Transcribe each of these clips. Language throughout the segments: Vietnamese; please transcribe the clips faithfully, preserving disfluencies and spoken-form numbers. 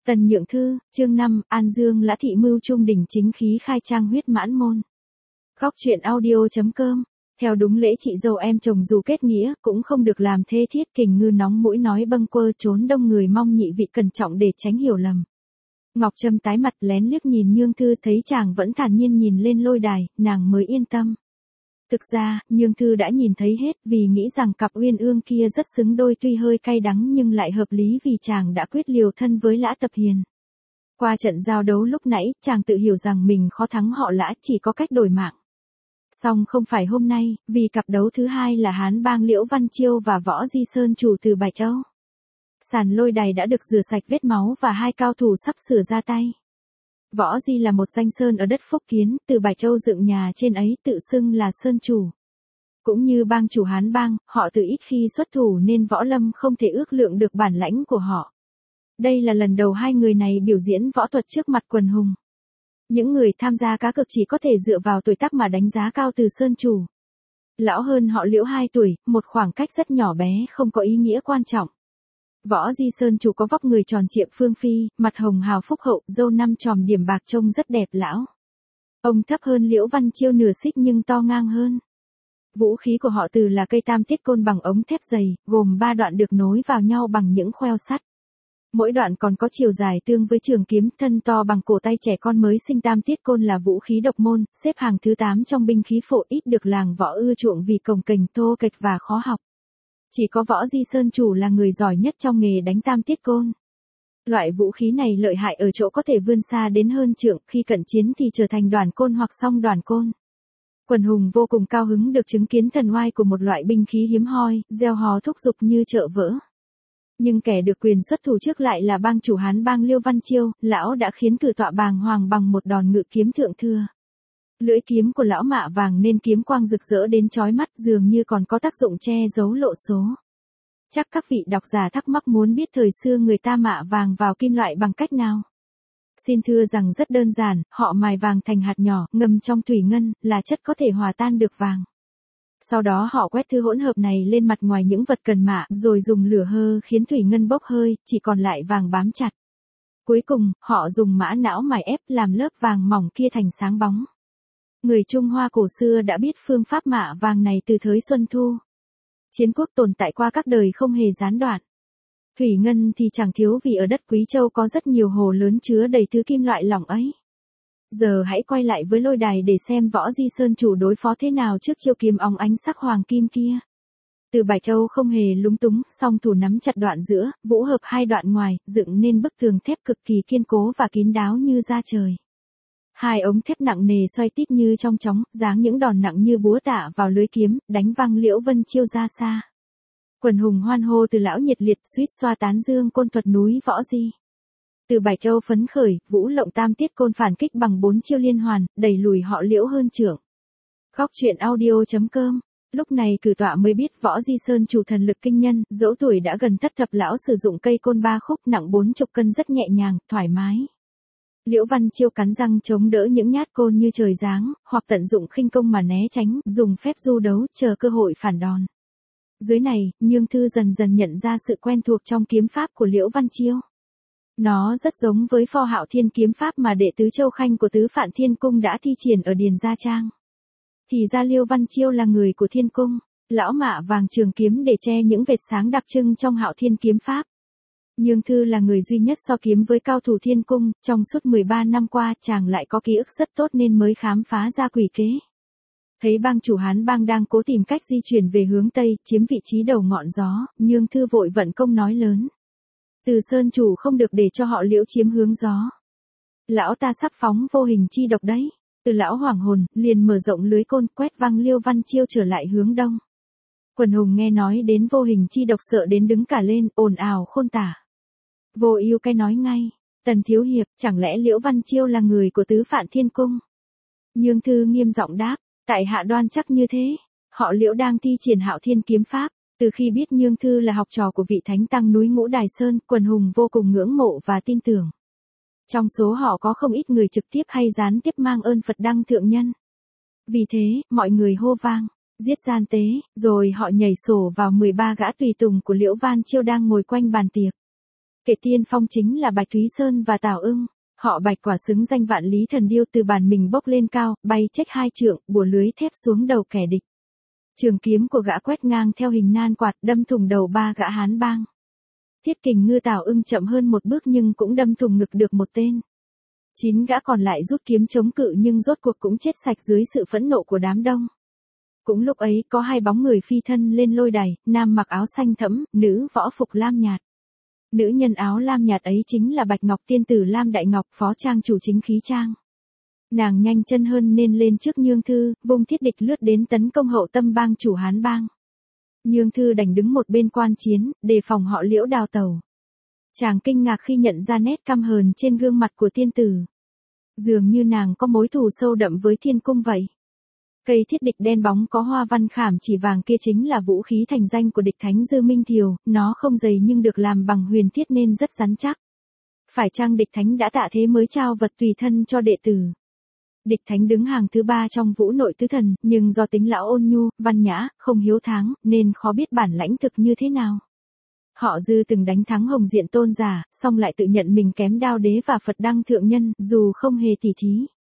Tần Nhượng Thư, chương năm, An Dương Lã Thị Mưu Trung đỉnh chính khí khai trang huyết mãn môn. Góc truyện audio.com. Theo đúng lễ chị dâu em chồng dù kết nghĩa, cũng không được làm thê thiết. Kình Ngư nóng mũi nói bâng quơ trốn đông người, mong nhị vị cẩn trọng để tránh hiểu lầm. Ngọc Trâm tái mặt lén liếc nhìn Nhương Thư, thấy chàng vẫn thản nhiên nhìn lên lôi đài, nàng mới yên tâm. Thực ra, Nhương Thư đã nhìn thấy hết, vì nghĩ rằng cặp uyên ương kia rất xứng đôi, tuy hơi cay đắng nhưng lại hợp lý vì chàng đã quyết liều thân với Lã Tập Hiền. Qua trận giao đấu lúc nãy, chàng tự hiểu rằng mình khó thắng họ Lã, chỉ có cách đổi mạng. Song không phải hôm nay, vì cặp đấu thứ hai là Hán Bang Liễu Văn Chiêu và Võ Di Sơn chủ từ Bạch Âu. Sàn lôi đài đã được rửa sạch vết máu và hai cao thủ sắp sửa ra tay. Võ Di là một danh sơn ở đất Phúc Kiến, từ Bạch Âu dựng nhà trên ấy tự xưng là sơn chủ. Cũng như bang chủ Hán Bang, họ từ ít khi xuất thủ nên Võ Lâm không thể ước lượng được bản lãnh của họ. Đây là lần đầu hai người này biểu diễn võ thuật trước mặt quần hùng. Những người tham gia cá cược chỉ có thể dựa vào tuổi tác mà đánh giá cao từ sơn chủ. Lão hơn họ Liễu hai tuổi, một khoảng cách rất nhỏ bé không có ý nghĩa quan trọng. Võ Di Sơn chủ có vóc người tròn trịa phương phi, mặt hồng hào phúc hậu, râu năm chòm điểm bạc trông rất đẹp lão. Ông thấp hơn Liễu Văn Chiêu nửa xích nhưng to ngang hơn. Vũ khí của họ từ là cây tam tiết côn bằng ống thép dày, gồm ba đoạn được nối vào nhau bằng những khoeo sắt. Mỗi đoạn còn có chiều dài tương với trường kiếm, thân to bằng cổ tay trẻ con mới sinh. Tam tiết côn là vũ khí độc môn, xếp hàng thứ tám trong binh khí phổ, ít được làng võ ưa chuộng vì cồng kềnh thô kệch và khó học. Chỉ có Võ Di Sơn chủ là người giỏi nhất trong nghề đánh tam tiết côn. Loại vũ khí này lợi hại ở chỗ có thể vươn xa đến hơn trượng, khi cận chiến thì trở thành đoàn côn hoặc song đoàn côn. Quần hùng vô cùng cao hứng được chứng kiến thần oai của một loại binh khí hiếm hoi, reo hò thúc giục như chợ vỡ. Nhưng kẻ được quyền xuất thủ trước lại là bang chủ Hán Bang Liêu Văn Chiêu, lão đã khiến cử tọa bàng hoàng bằng một đòn ngự kiếm thượng thừa. Lưỡi kiếm của lão mạ vàng nên kiếm quang rực rỡ đến chói mắt, dường như còn có tác dụng che giấu lộ số. Chắc các vị độc giả thắc mắc muốn biết thời xưa người ta mạ vàng vào kim loại bằng cách nào. Xin thưa rằng rất đơn giản, họ mài vàng thành hạt nhỏ, ngâm trong thủy ngân, là chất có thể hòa tan được vàng. Sau đó họ quét thứ hỗn hợp này lên mặt ngoài những vật cần mạ, rồi dùng lửa hơ khiến thủy ngân bốc hơi, chỉ còn lại vàng bám chặt. Cuối cùng, họ dùng mã não mài ép làm lớp vàng mỏng kia thành sáng bóng. Người Trung Hoa cổ xưa đã biết phương pháp mạ vàng này từ thời Xuân Thu. Chiến quốc tồn tại qua các đời không hề gián đoạn. Thủy ngân thì chẳng thiếu vì ở đất Quý Châu có rất nhiều hồ lớn chứa đầy thứ kim loại lỏng ấy. Giờ hãy quay lại với lôi đài để xem Võ Di Sơn chủ đối phó thế nào trước chiêu kiếm óng ánh sắc hoàng kim kia. Từ Bạch Âu không hề lúng túng, song thủ nắm chặt đoạn giữa, vũ hợp hai đoạn ngoài, dựng nên bức tường thép cực kỳ kiên cố và kín đáo như da trời. Hai ống thép nặng nề xoay tít như trong chóng, giáng những đòn nặng như búa tạ vào lưới kiếm, đánh văng Liễu Văn Chiêu ra xa. Quần hùng hoan hô, từ lão nhiệt liệt suýt xoa tán dương côn thuật núi Võ Di. Từ Bạch Âu phấn khởi, vũ lộng tam tiết côn phản kích bằng bốn chiêu liên hoàn, đẩy lùi họ Liễu hơn trượng. Góc truyện audio.com. Lúc này cử tọa mới biết Võ Di Sơn chủ thần lực kinh nhân, dẫu tuổi đã gần thất thập, lão sử dụng cây côn ba khúc nặng bốn chục cân rất nhẹ nhàng, thoải mái. Liễu Văn Chiêu cắn răng chống đỡ những nhát côn như trời giáng, hoặc tận dụng khinh công mà né tránh, dùng phép du đấu, chờ cơ hội phản đòn. Dưới này, Nhương Thư dần dần nhận ra sự quen thuộc trong kiếm pháp của Liễu Văn Chiêu. Nó rất giống với Pho Hạo Thiên kiếm pháp mà đệ tứ Châu Khanh của Tứ Phạn Thiên Cung đã thi triển ở Điền Gia Trang. Thì ra Liêu Văn Chiêu là người của Thiên Cung, lão mạ vàng trường kiếm để che những vệt sáng đặc trưng trong Hạo Thiên kiếm pháp. Nhương Thư là người duy nhất so kiếm với cao thủ Thiên Cung, trong suốt mười ba năm qua chàng lại có ký ức rất tốt nên mới khám phá ra quỷ kế. Thấy bang chủ Hán Bang đang cố tìm cách di chuyển về hướng Tây, chiếm vị trí đầu ngọn gió, Nhương Thư vội vận công nói lớn. Từ Sơn chủ không được để cho họ Liễu chiếm hướng gió. Lão ta sắp phóng vô hình chi độc đấy. Từ lão hoàng hồn, liền mở rộng lưới côn, quét văng Liêu Văn Chiêu trở lại hướng đông. Quần hùng nghe nói đến vô hình chi độc sợ đến đứng cả lên, ồn ào khôn tả. Vô Ưu cái nói ngay, Tần thiếu hiệp, chẳng lẽ Liễu Văn Chiêu là người của Tứ Phạn Thiên Cung? Nhương Thư nghiêm giọng đáp, tại hạ đoan chắc như thế. Họ Liễu đang thi triển Hạo Thiên kiếm pháp. Từ khi biết Nhương Thư là học trò của vị thánh tăng núi Ngũ Đài Sơn, quần hùng vô cùng ngưỡng mộ và tin tưởng. Trong số họ có không ít người trực tiếp hay gián tiếp mang ơn Phật đăng thượng nhân. Vì thế, mọi người hô vang, giết gian tế, rồi họ nhảy sổ vào mười ba gã tùy tùng của Liễu Văn Chiêu đang ngồi quanh bàn tiệc. Kẻ tiên phong chính là Bạch Thúy Sơn và Tào Ưng. Họ Bạch quả xứng danh vạn lý thần điêu, từ bàn mình bốc lên cao, bay chếch hai trượng, bủa lưới thép xuống đầu kẻ địch. Trường kiếm của gã quét ngang theo hình nan quạt, đâm thủng đầu ba gã Hán bang. Thiết kình ngư Tào Ưng chậm hơn một bước nhưng cũng đâm thủng ngực được một tên. Chín gã còn lại rút kiếm chống cự nhưng rốt cuộc cũng chết sạch dưới sự phẫn nộ của đám đông. Cũng lúc ấy có hai bóng người phi thân lên lôi đài, nam mặc áo xanh thẫm, nữ võ phục lam nhạt. Nữ nhân áo lam nhạt ấy chính là Bạch Ngọc Tiên tử Lam Đại Ngọc, phó trang chủ chính khí trang. Nàng nhanh chân hơn nên lên trước Nhương Thư, vung thiết địch lướt đến tấn công hậu tâm bang chủ Hán bang. Nhương Thư đành đứng một bên quan chiến, đề phòng họ Liễu đào tẩu. Chàng kinh ngạc khi nhận ra nét căm hờn trên gương mặt của tiên tử. Dường như nàng có mối thù sâu đậm với thiên cung vậy. Cây thiết địch đen bóng có hoa văn khảm chỉ vàng kia chính là vũ khí thành danh của địch thánh Dư Minh Thiều, nó không dày nhưng được làm bằng huyền thiết nên rất rắn chắc. Phải chăng địch thánh đã tạ thế mới trao vật tùy thân cho đệ tử? Địch thánh đứng hàng thứ ba trong vũ nội tứ thần, nhưng do tính lão ôn nhu, văn nhã, không hiếu thắng, nên khó biết bản lãnh thực như thế nào. Họ Dư từng đánh thắng Hồng Diện Tôn giả, song lại tự nhận mình kém Đao Đế và Phật Đăng Thượng Nhân, dù không hề tỉ thí.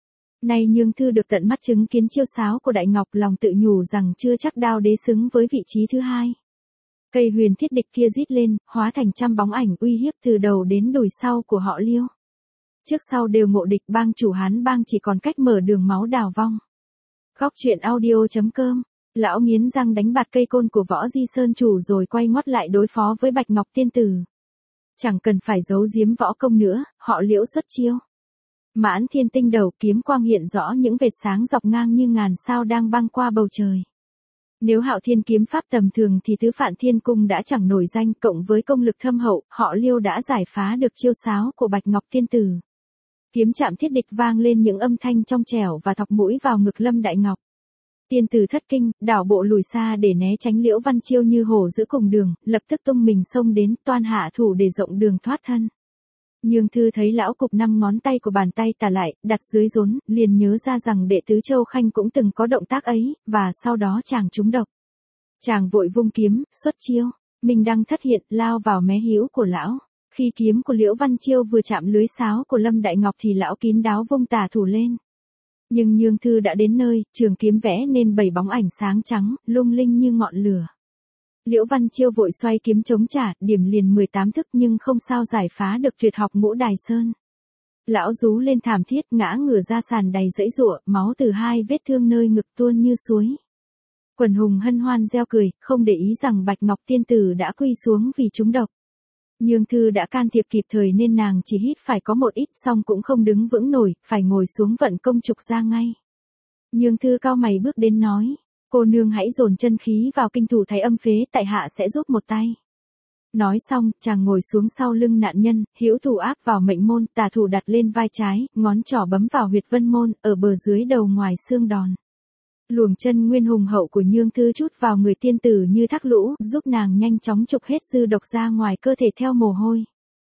Nay Nhương Thư được tận mắt chứng kiến chiêu sáo của Đại Ngọc, lòng tự nhủ rằng chưa chắc Đao Đế xứng với vị trí thứ hai. Cây huyền thiết địch kia rít lên, hóa thành trăm bóng ảnh uy hiếp từ đầu đến đùi sau của họ Liêu. Trước sau đều ngộ địch, bang chủ Hán bang chỉ còn cách mở đường máu đào vong. Góc truyện audio chấm com. Lão nghiến răng đánh bạt cây côn của Võ Di Sơn chủ rồi quay ngoắt lại đối phó với Bạch Ngọc Tiên tử. Chẳng cần phải giấu giếm võ công nữa, họ Liễu xuất chiêu. Mãn thiên tinh đầu kiếm quang hiện rõ những vệt sáng dọc ngang như ngàn sao đang băng qua bầu trời. Nếu Hạo Thiên kiếm pháp tầm thường thì tứ Phạn Thiên cung đã chẳng nổi danh, cộng với công lực thâm hậu, họ Liêu đã giải phá được chiêu sáo của Bạch Ngọc Tiên tử. Kiếm chạm thiết địch vang lên những âm thanh trong trẻo và thọc mũi vào ngực Lâm Đại Ngọc. Tiên tử thất kinh, đảo bộ lùi xa để né tránh Liễu Văn Chiêu như hổ giữa cùng đường, lập tức tung mình xông đến, toan hạ thủ để rộng đường thoát thân. Nhương Thư thấy lão cụp năm ngón tay của bàn tay tả lại, đặt dưới rốn, liền nhớ ra rằng đệ tứ Châu Khanh cũng từng có động tác ấy, và sau đó chàng trúng độc. Chàng vội vung kiếm, xuất chiêu, Minh Đăng thất hiện, lao vào mé hữu của lão. Khi kiếm của Liễu Văn Chiêu vừa chạm lưới sáo của Lâm Đại Ngọc thì lão kín đáo vung tả thủ lên. Nhưng Nhương Thư đã đến nơi, trường kiếm vẽ nên bảy bóng ảnh sáng trắng, lung linh như ngọn lửa. Liễu Văn Chiêu vội xoay kiếm chống trả, điểm liền mười tám thức nhưng không sao giải phá được tuyệt học Ngũ Đài Sơn. Lão rú lên thảm thiết, ngã ngửa ra sàn đầy dãy giụa, máu từ hai vết thương nơi ngực tuôn như suối. Quần hùng hân hoan reo cười, không để ý rằng Bạch Ngọc Tiên tử đã quy xuống vì trúng độc. Nhương Thư đã can thiệp kịp thời nên nàng chỉ hít phải có một ít, song cũng không đứng vững nổi, phải ngồi xuống vận công trục ra ngay. Nhương Thư cau mày bước đến nói, cô nương hãy dồn chân khí vào kinh thủ thái âm phế, tại hạ sẽ giúp một tay. Nói xong, chàng ngồi xuống sau lưng nạn nhân, hữu thủ áp vào mệnh môn, tả thủ đặt lên vai trái, ngón trỏ bấm vào huyệt vân môn, ở bờ dưới đầu ngoài xương đòn. Luồng chân nguyên hùng hậu của Nhương Thư chút vào người tiên tử như thác lũ, giúp nàng nhanh chóng trục hết dư độc ra ngoài cơ thể theo mồ hôi.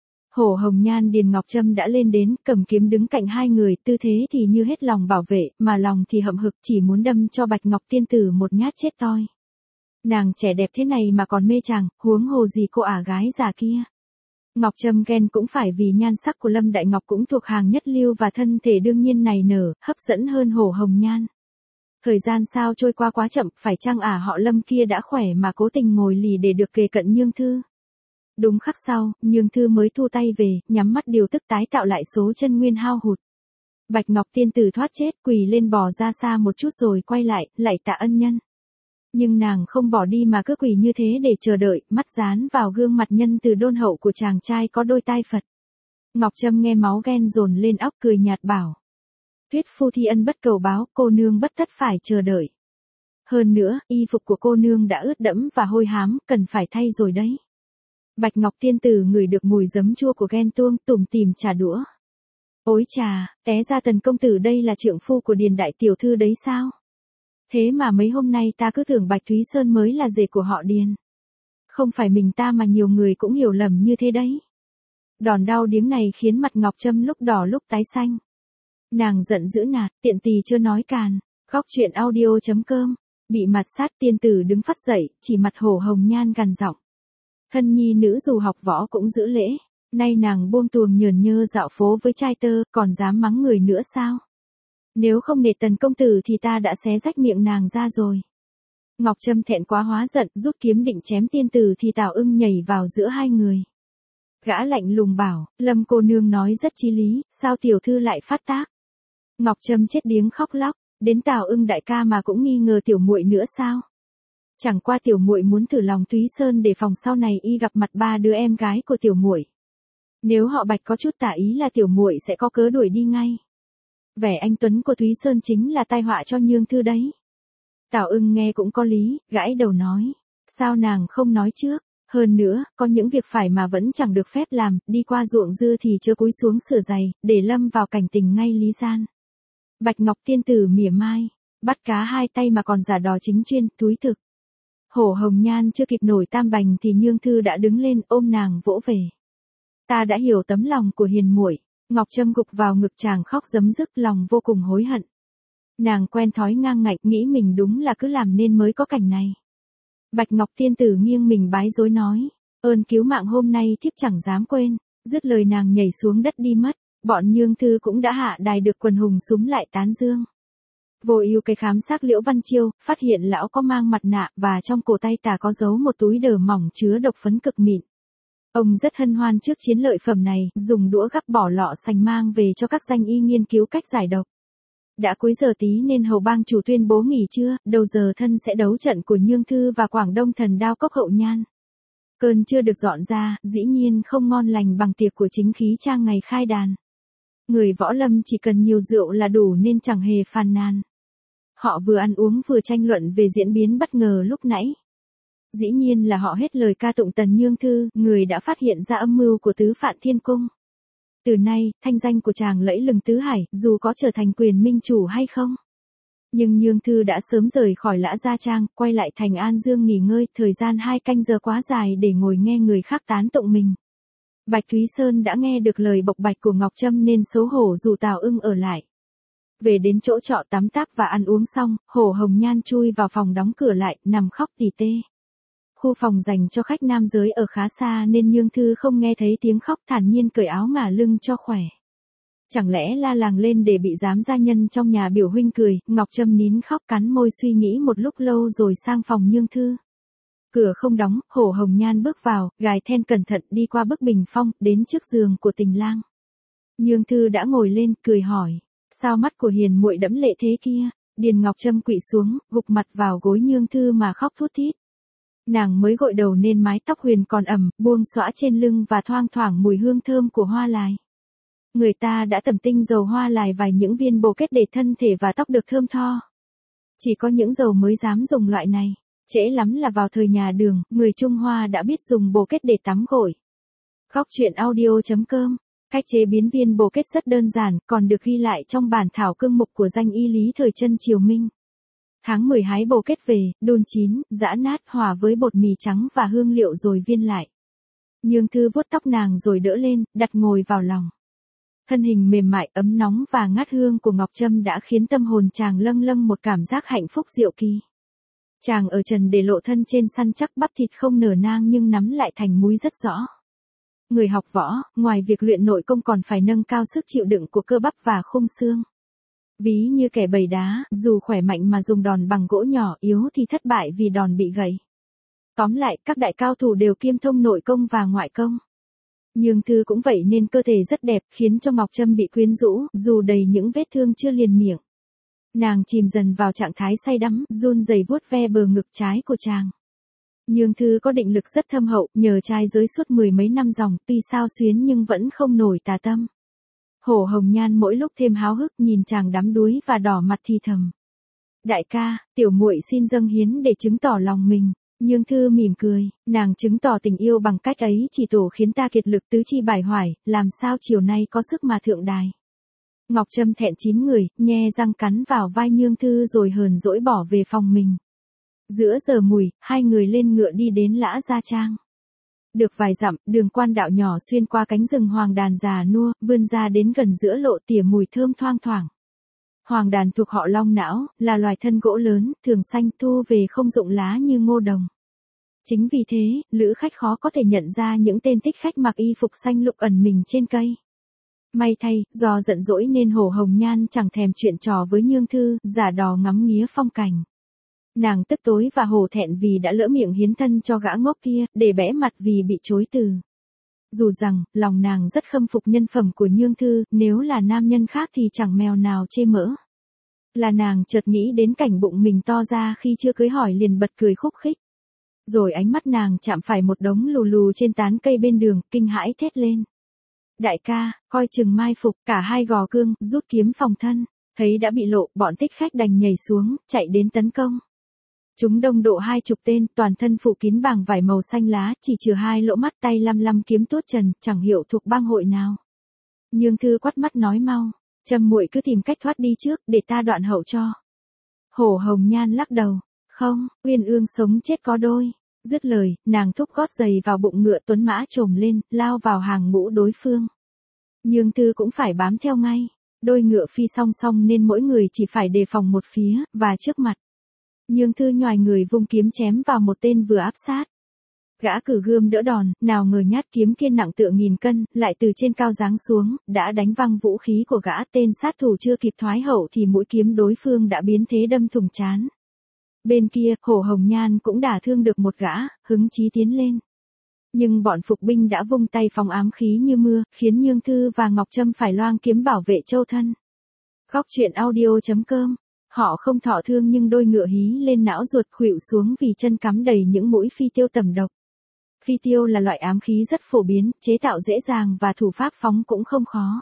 Hổ Hồng Nhan Điền Ngọc Trâm đã lên đến, cầm kiếm đứng cạnh hai người, tư thế thì như hết lòng bảo vệ, mà lòng thì hậm hực chỉ muốn đâm cho Bạch Ngọc Tiên tử một nhát chết toi. Nàng trẻ đẹp thế này mà còn mê chàng, huống hồ gì cô ả gái già kia. Ngọc Trâm ghen cũng phải vì nhan sắc của Lâm Đại Ngọc cũng thuộc hàng nhất lưu và thân thể đương nhiên này nở, hấp dẫn hơn Hổ Hồng Nhan. Thời gian sao trôi qua quá chậm, phải chăng ả họ Lâm kia đã khỏe mà cố tình ngồi lì để được kề cận Nhương Thư. Đúng khắc sau, Nhương Thư mới thu tay về, nhắm mắt điều tức tái tạo lại số chân nguyên hao hụt. Bạch Ngọc Tiên tử thoát chết, quỳ lên bò ra xa một chút rồi quay lại, lạy tạ ân nhân. Nhưng nàng không bỏ đi mà cứ quỳ như thế để chờ đợi, mắt dán vào gương mặt nhân từ đôn hậu của chàng trai có đôi tai Phật. Ngọc Trâm nghe máu ghen dồn lên óc cười nhạt bảo. Tuyết phu thi ân bất cầu báo, cô nương bất tất phải chờ đợi. Hơn nữa, y phục của cô nương đã ướt đẫm và hôi hám, cần phải thay rồi đấy. Bạch Ngọc Tiên tử ngửi được mùi giấm chua của ghen tuông, tủm tỉm trả đũa. Ôi chà, té ra Tần công tử đây là trượng phu của Điền đại tiểu thư đấy sao? Thế mà mấy hôm nay ta cứ tưởng Bạch Thúy Sơn mới là rể của họ Điền. Không phải mình ta mà nhiều người cũng hiểu lầm như thế đấy. Đòn đau điếng này khiến mặt Ngọc Trâm lúc đỏ lúc tái xanh. Nàng giận dữ nạt, tiện tỳ chưa nói càn. Góc truyện audio chấm com. Bị mặt sát tiên tử đứng phát dậy, chỉ mặt Hổ Hồng Nhan gằn giọng. Thân nhi nữ dù học võ cũng giữ lễ. Nay nàng buông tuồng nhờn nhơ dạo phố với trai tơ, còn dám mắng người nữa sao? Nếu không nể Tần công tử thì ta đã xé rách miệng nàng ra rồi. Ngọc Trâm thẹn quá hóa giận, rút kiếm định chém tiên tử thì Tào Ưng nhảy vào giữa hai người. Gã lạnh lùng bảo, Lâm cô nương nói rất chí lý, sao tiểu thư lại phát tác? Ngọc Trâm chết điếng khóc lóc, đến Tào Ưng đại ca mà cũng nghi ngờ tiểu muội nữa sao? Chẳng qua tiểu muội muốn thử lòng Túy Sơn để phòng sau này y gặp mặt ba đứa em gái của tiểu muội. Nếu họ Bạch có chút tả ý là tiểu muội sẽ có cớ đuổi đi ngay. Vẻ anh tuấn của Túy Sơn chính là tai họa cho nhương thư đấy. Tào Ưng nghe cũng có lý, gãi đầu nói, sao nàng không nói trước? Hơn nữa, có những việc phải mà vẫn chẳng được phép làm, đi qua ruộng dưa thì chớ cúi xuống sửa giày, để lâm vào cảnh tình ngay lý gian. Bạch Ngọc tiên tử mỉa mai, bắt cá hai tay mà còn giả đò chính chuyên, túi thực. Hổ Hồng Nhan chưa kịp nổi tam bành thì nhương thư đã đứng lên ôm nàng vỗ về. Ta đã hiểu tấm lòng của hiền muội. Ngọc Trâm gục vào ngực chàng khóc giấm dứt, lòng vô cùng hối hận. Nàng quen thói ngang ngạnh, nghĩ mình đúng là cứ làm nên mới có cảnh này. Bạch Ngọc tiên tử nghiêng mình bái rối nói, ơn cứu mạng hôm nay thiếp chẳng dám quên. Dứt lời nàng nhảy xuống đất đi mất, bọn nhương thư cũng đã hạ đài được quần hùng súm lại tán dương. Vô ưu cái khám xác Liễu Văn Chiêu, phát hiện lão có mang mặt nạ và trong cổ tay tà có giấu một túi đờ mỏng chứa độc phấn cực mịn. Ông rất hân hoan trước chiến lợi phẩm này, dùng đũa gắp bỏ lọ sành mang về cho các danh y nghiên cứu cách giải độc. Đã cuối giờ tí nên hầu bang chủ tuyên bố nghỉ trưa, đầu giờ thân sẽ đấu trận của Nhương Thư và Quảng Đông Thần Đao Cốc Hậu Nhan. Cơn chưa được dọn ra, dĩ nhiên không ngon lành bằng tiệc của chính khí trang ngày khai đàn. Người võ lâm chỉ cần nhiều rượu là đủ nên chẳng hề phàn nàn. Họ vừa ăn uống vừa tranh luận về diễn biến bất ngờ lúc nãy. Dĩ nhiên là họ hết lời ca tụng Tần Nhương Thư, người đã phát hiện ra âm mưu của Tứ Phạn Thiên Cung. Từ nay, thanh danh của chàng lẫy lừng tứ hải, dù có trở thành quyền minh chủ hay không. Nhưng Nhương Thư đã sớm rời khỏi Lã Gia Trang, quay lại thành An Dương nghỉ ngơi, thời gian hai canh giờ quá dài để ngồi nghe người khác tán tụng mình. Bạch Thúy Sơn đã nghe được lời bộc bạch của Ngọc Trâm nên xấu hổ rủ Tào Ưng ở lại. Về đến chỗ trọ tắm táp và ăn uống xong, Hổ Hồng Nhan chui vào phòng đóng cửa lại, nằm khóc tỉ tê. Khu phòng dành cho khách nam giới ở khá xa nên Nhương Thư không nghe thấy tiếng khóc, thản nhiên cởi áo ngả lưng cho khỏe. Chẳng lẽ la làng lên để bị giám gia nhân trong nhà biểu huynh cười, Ngọc Trâm nín khóc cắn môi suy nghĩ một lúc lâu rồi sang phòng Nhương Thư. Cửa không đóng, Hổ Hồng Nhan bước vào, gài then cẩn thận đi qua bức bình phong, đến trước giường của Tình Lang. Nhương Thư đã ngồi lên, cười hỏi, sao mắt của hiền muội đẫm lệ thế kia? Điền Ngọc Trâm quỵ xuống, gục mặt vào gối Nhương Thư mà khóc thút thít. Nàng mới gội đầu nên mái tóc huyền còn ẩm, buông xõa trên lưng và thoang thoảng mùi hương thơm của hoa lài. Người ta đã tẩm tinh dầu hoa lài vài những viên bồ kết để thân thể và tóc được thơm tho. Chỉ có những dầu mới dám dùng loại này. Trễ lắm là vào thời nhà Đường, người Trung Hoa đã biết dùng bồ kết để tắm gội. Góc truyện audio chấm com. Cách chế biến viên bồ kết rất đơn giản, còn được ghi lại trong bản thảo cương mục của danh y lý thời Chân Triều Minh. Tháng mười hái bồ kết về, đun chín, giã nát hòa với bột mì trắng và hương liệu rồi viên lại. Nhương Thư vuốt tóc nàng rồi đỡ lên, đặt ngồi vào lòng. Thân hình mềm mại, ấm nóng và ngát hương của Ngọc Trâm đã khiến tâm hồn chàng lâng lâng một cảm giác hạnh phúc diệu kỳ. Chàng ở trần để lộ thân trên săn chắc bắp thịt không nở nang nhưng nắm lại thành múi rất rõ. Người học võ, ngoài việc luyện nội công còn phải nâng cao sức chịu đựng của cơ bắp và khung xương. Ví như kẻ bầy đá, dù khỏe mạnh mà dùng đòn bằng gỗ nhỏ, yếu thì thất bại vì đòn bị gãy. Tóm lại, các đại cao thủ đều kiêm thông nội công và ngoại công. Nhương Thư cũng vậy nên cơ thể rất đẹp, khiến cho Ngọc Trâm bị quyến rũ, dù đầy những vết thương chưa liền miệng. Nàng chìm dần vào trạng thái say đắm, run rẩy vuốt ve bờ ngực trái của chàng. Nhương Thư có định lực rất thâm hậu, nhờ trai giới suốt mười mấy năm dòng, tuy sao xuyến nhưng vẫn không nổi tà tâm. Hổ Hồng Nhan mỗi lúc thêm háo hức nhìn chàng đắm đuối và đỏ mặt thì thầm. Đại ca, tiểu muội xin dâng hiến để chứng tỏ lòng mình. Nhương Thư mỉm cười, nàng chứng tỏ tình yêu bằng cách ấy chỉ tổ khiến ta kiệt lực tứ chi bài hoài, làm sao chiều nay có sức mà thượng đài. Ngọc Trâm thẹn chín người, nhe răng cắn vào vai Nhương Thư rồi hờn dỗi bỏ về phòng mình. Giữa giờ mùi, hai người lên ngựa đi đến Lã Gia Trang. Được vài dặm, đường quan đạo nhỏ xuyên qua cánh rừng hoàng đàn già nua, vươn ra đến gần giữa lộ tỉa mùi thơm thoang thoảng. Hoàng đàn thuộc họ Long Não, là loài thân gỗ lớn, thường xanh, thu về không rụng lá như ngô đồng. Chính vì thế, lữ khách khó có thể nhận ra những tên thích khách mặc y phục xanh lục ẩn mình trên cây. May thay, do giận dỗi nên Hồ Hồng Nhan chẳng thèm chuyện trò với Nhương Thư, giả đò ngắm nghía phong cảnh. Nàng tức tối và hổ thẹn vì đã lỡ miệng hiến thân cho gã ngốc kia, để bẽ mặt vì bị chối từ. Dù rằng, lòng nàng rất khâm phục nhân phẩm của Nhương Thư, nếu là nam nhân khác thì chẳng mèo nào chê mỡ. Là nàng chợt nghĩ đến cảnh bụng mình to ra khi chưa cưới hỏi liền bật cười khúc khích. Rồi ánh mắt nàng chạm phải một đống lù lù trên tán cây bên đường, kinh hãi thét lên. Đại ca, coi chừng mai phục, cả hai gò cương, rút kiếm phòng thân. Thấy đã bị lộ, bọn thích khách đành nhảy xuống, chạy đến tấn công. Chúng đông độ hai chục tên, toàn thân phủ kín bằng vải màu xanh lá, chỉ trừ hai lỗ mắt tay lăm lăm kiếm tuốt trần, chẳng hiểu thuộc bang hội nào. Nhương Thư quắt mắt nói mau, Trâm muội cứ tìm cách thoát đi trước, để ta đoạn hậu cho. Hổ Hồng Nhan lắc đầu, không, uyên ương sống chết có đôi. Dứt lời, nàng thúc gót giày vào bụng ngựa tuấn mã trồm lên, lao vào hàng ngũ đối phương. Nhương Thư cũng phải bám theo ngay. Đôi ngựa phi song song nên mỗi người chỉ phải đề phòng một phía, và trước mặt. Nhương Thư nhoài người vung kiếm chém vào một tên vừa áp sát. Gã cử gươm đỡ đòn, nào ngờ nhát kiếm kia nặng tựa nghìn cân, lại từ trên cao giáng xuống, đã đánh văng vũ khí của gã. Tên sát thủ chưa kịp thoái hậu thì mũi kiếm đối phương đã biến thế đâm thủng trán. Bên kia, Hổ Hồng Nhan cũng đả thương được một gã, hứng chí tiến lên. Nhưng bọn phục binh đã vung tay phóng ám khí như mưa, khiến Nhương Thư và Ngọc Trâm phải loang kiếm bảo vệ châu thân. Góc truyện audio chấm com. Họ không thọ thương nhưng đôi ngựa hí lên não ruột khuỵu xuống vì chân cắm đầy những mũi phi tiêu tầm độc. Phi tiêu là loại ám khí rất phổ biến, chế tạo dễ dàng và thủ pháp phóng cũng không khó.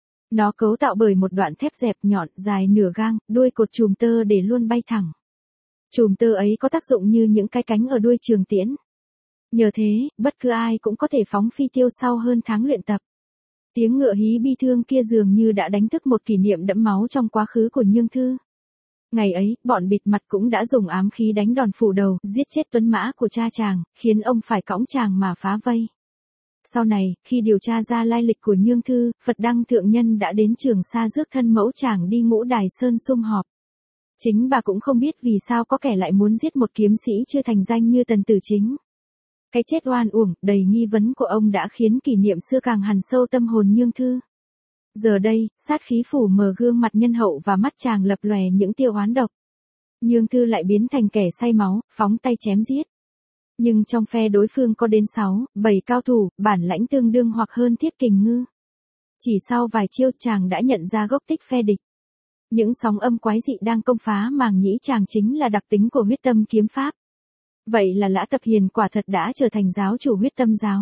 Nó cấu tạo bởi một đoạn thép dẹp nhọn, dài nửa gang, đuôi cột chùm tơ để luôn bay thẳng. Chùm tơ ấy có tác dụng như những cái cánh ở đuôi trường tiễn. Nhờ thế, bất cứ ai cũng có thể phóng phi tiêu sau hơn tháng luyện tập. Tiếng ngựa hí bi thương kia dường như đã đánh thức một kỷ niệm đẫm máu trong quá khứ của Nhương Thư. Ngày ấy, bọn bịt mặt cũng đã dùng ám khí đánh đòn phủ đầu, giết chết tuấn mã của cha chàng, khiến ông phải cõng chàng mà phá vây. Sau này, khi điều tra ra lai lịch của Nhương Thư, Phật Đăng Thượng Nhân đã đến Trường Sa rước thân mẫu chàng đi Ngũ Đài Sơn sum họp. Chính bà cũng không biết vì sao có kẻ lại muốn giết một kiếm sĩ chưa thành danh như Tần Tử Chính. Cái chết oan uổng, đầy nghi vấn của ông đã khiến kỷ niệm xưa càng hằn sâu tâm hồn Nhương Thư. Giờ đây, sát khí phủ mờ gương mặt nhân hậu và mắt chàng lập lòe những tia oán độc. Nhương Thư lại biến thành kẻ say máu, phóng tay chém giết. Nhưng trong phe đối phương có đến sáu, bảy cao thủ, bản lãnh tương đương hoặc hơn Thiết Kình Ngư. Chỉ sau vài chiêu chàng đã nhận ra gốc tích phe địch. Những sóng âm quái dị đang công phá màng nhĩ chàng chính là đặc tính của huyết tâm kiếm pháp. Vậy là Lã Tập Hiền quả thật đã trở thành giáo chủ huyết tâm giáo.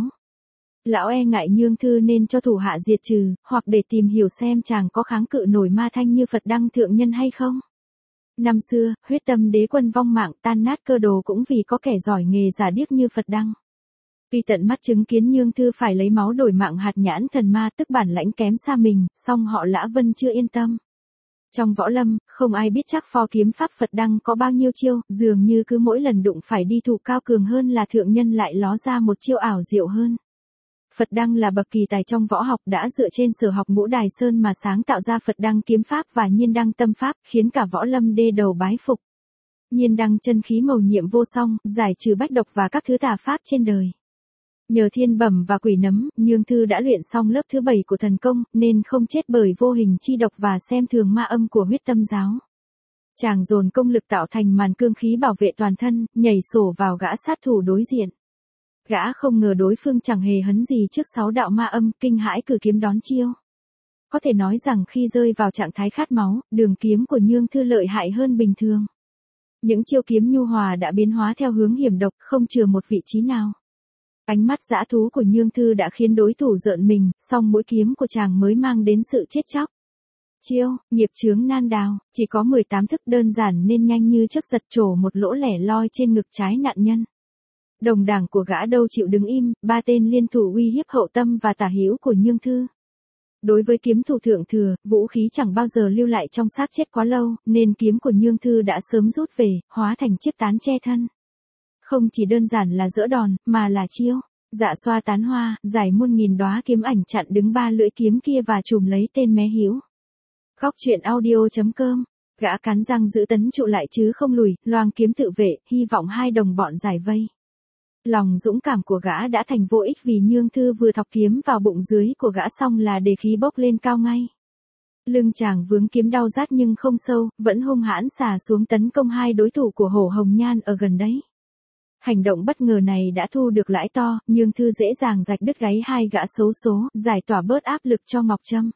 Lão e ngại Nhương Thư nên cho thủ hạ diệt trừ, hoặc để tìm hiểu xem chàng có kháng cự nổi ma thanh như Phật Đăng Thượng Nhân hay không. Năm xưa, huyết tâm đế quân vong mạng tan nát cơ đồ cũng vì có kẻ giỏi nghề giả điếc như Phật Đăng. Tuy tận mắt chứng kiến Nhương Thư phải lấy máu đổi mạng hạt nhãn thần ma tức bản lãnh kém xa mình, song họ Lã Vân chưa yên tâm. Trong võ lâm, không ai biết chắc phò kiếm pháp Phật Đăng có bao nhiêu chiêu, dường như cứ mỗi lần đụng phải đi thủ cao cường hơn là thượng nhân lại ló ra một chiêu ảo diệu hơn. Phật Đăng là bậc kỳ tài trong võ học đã dựa trên sở học Ngũ Đài Sơn mà sáng tạo ra Phật Đăng kiếm pháp và Nhiên Đăng tâm pháp, khiến cả võ lâm đê đầu bái phục. Nhiên Đăng chân khí mầu nhiệm vô song, giải trừ bách độc và các thứ tà pháp trên đời. Nhờ thiên bẩm và quỷ nấm, Nhương Thư đã luyện xong lớp thứ bảy của thần công, nên không chết bởi vô hình chi độc và xem thường ma âm của huyết tâm giáo. Chàng dồn công lực tạo thành màn cương khí bảo vệ toàn thân, nhảy sổ vào gã sát thủ đối diện. Gã không ngờ đối phương chẳng hề hấn gì trước sáu đạo ma âm, kinh hãi cử kiếm đón chiêu. Có thể nói rằng khi rơi vào trạng thái khát máu, đường kiếm của Nhương Thư lợi hại hơn bình thường. Những chiêu kiếm nhu hòa đã biến hóa theo hướng hiểm độc, không chừa một vị trí nào. Ánh mắt dã thú của Nhương Thư đã khiến đối thủ rợn mình, song mũi kiếm của chàng mới mang đến sự chết chóc. Chiêu, nghiệp chướng nan đào, chỉ có mười tám thức đơn giản nên nhanh như chớp giật trổ một lỗ lẻ loi trên ngực trái nạn nhân. Đồng đảng của gã đâu chịu đứng im, ba tên liên thủ uy hiếp hậu tâm và tả hữu của Nhương Thư. Đối với kiếm thủ thượng thừa, vũ khí chẳng bao giờ lưu lại trong xác chết quá lâu, nên kiếm của Nhương Thư đã sớm rút về, hóa thành chiếc tán che thân. Không chỉ đơn giản là giỡ đòn, mà là chiêu. Dạ xoa tán hoa, giải muôn nghìn đóa kiếm ảnh chặn đứng ba lưỡi kiếm kia và chùm lấy tên mé hữu. Góc truyện audio chấm com. Gã cắn răng giữ tấn trụ lại chứ không lùi, loang kiếm tự vệ, hy vọng hai đồng bọn giải vây. Lòng dũng cảm của gã đã thành vô ích vì Nhương Thư vừa thọc kiếm vào bụng dưới của gã xong là đề khí bốc lên cao ngay. Lưng chàng vướng kiếm đau rát nhưng không sâu, vẫn hung hãn xả xuống tấn công hai đối thủ của Hổ Hồng Nhan ở gần đấy. Hành động bất ngờ này đã thu được lãi to, Nhương Thư dễ dàng rạch đứt gáy hai gã xấu số, giải tỏa bớt áp lực cho Ngọc Trâm.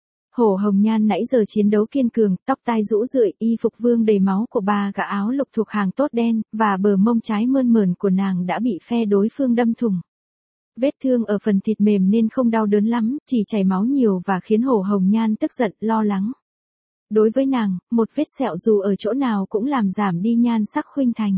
Hổ Hồng Nhan nãy giờ chiến đấu kiên cường, tóc tai rũ rượi, y phục vương đầy máu của ba gã áo lục thuộc hàng tốt đen, và bờ mông trái mơn mởn của nàng đã bị phe đối phương đâm thủng. Vết thương ở phần thịt mềm nên không đau đớn lắm, chỉ chảy máu nhiều và khiến Hổ Hồng Nhan tức giận, lo lắng. Đối với nàng, một vết sẹo dù ở chỗ nào cũng làm giảm đi nhan sắc khuynh thành.